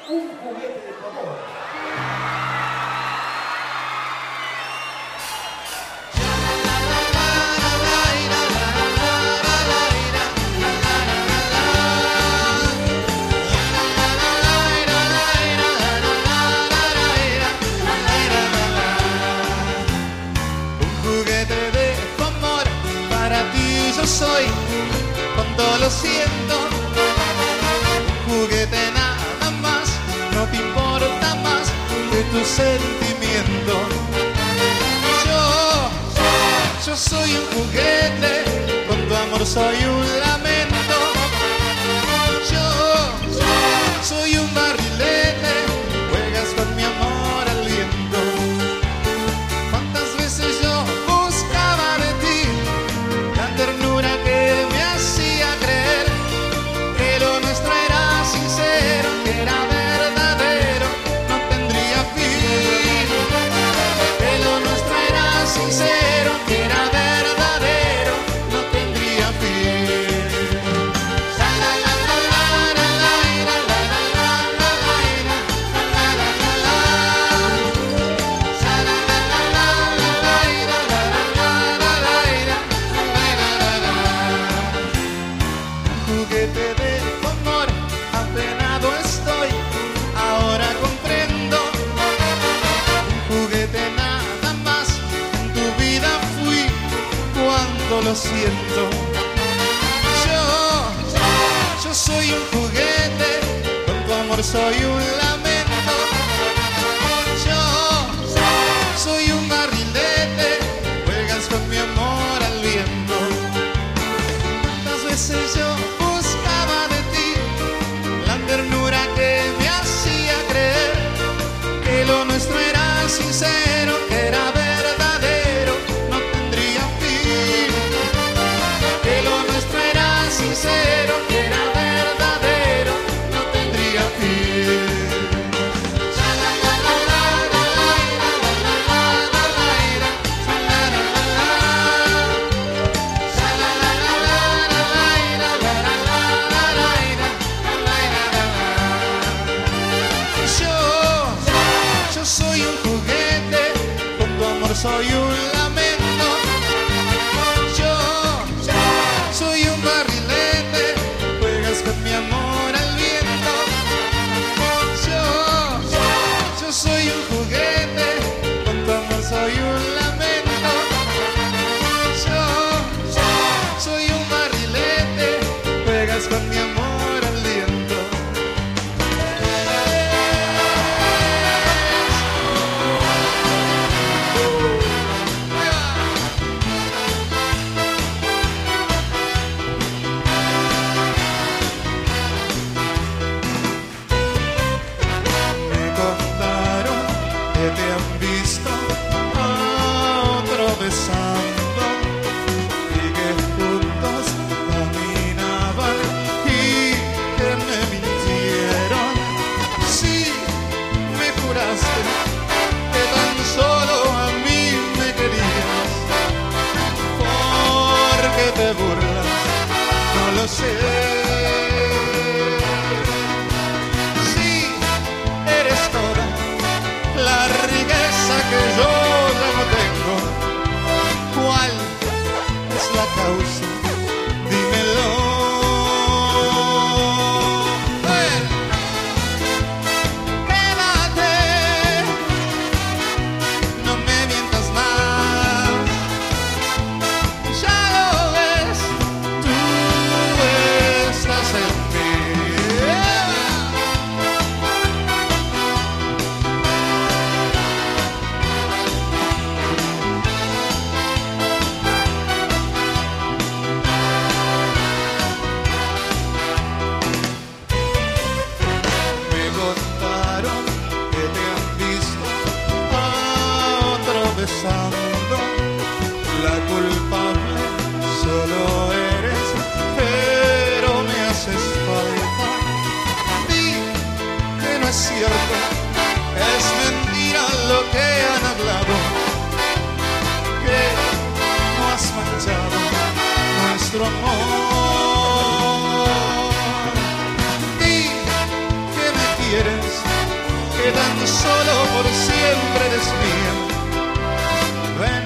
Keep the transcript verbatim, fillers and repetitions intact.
un juguete de tu amor. Soy, cuando lo siento, un juguete nada más, no te importa más que tu sentimiento. Yo, yo soy un juguete, con tu amor soy un lamento. Yo, soy un barrilete, juegas con mi amor al viento. ¿Cuántas veces yo buscaba de ti la ternura que me hacía creer que lo nuestro era sincero, que era verdadero, no tendría fin? Que lo nuestro era sincero, que era verdadero, no tendría fin. Juguete de tu amor, apenado estoy, ahora comprendo. Un juguete nada más, en tu vida fui, cuánto lo siento. Yo, yo soy un juguete, con tu amor soy un lamento. Yo, soy un barrilete, juegas con mi amor al viento. ¿Cuántas veces yo buscaba de ti la ternura que me hacía creer que lo nuestro era sincero, que era verdadero, no tendría fin? Que lo nuestro era sincero, que era verdadero, no tendría fin. Soy un juguete, con tu amor soy un lamento. Yo, soy un barrilete, juegas con mi amor al viento. Yo, yo soy un juguete, con tu amor soy un lamento. Yo, soy un barrilete, juegas con mi amor al viento. Te han visto a otro besando y que juntos caminaban y que me mintieron. Sí, me juraste que tan solo a mí me querías. ¿Por qué te burlas? No lo sé. Sí, eres toda la riqueza que yo ya no tengo. ¿Cuál es la causa? Dímelo. ¡Eh! Quédate, no me mientas más. Ya lo ves, tú estás en mí. Besando, la culpable solo eres, pero me haces falta. Di que no es cierto, es mentira lo que han hablado, que no has manchado nuestro amor. Di que me quieres, quedando solo por siempre eres mía. Ven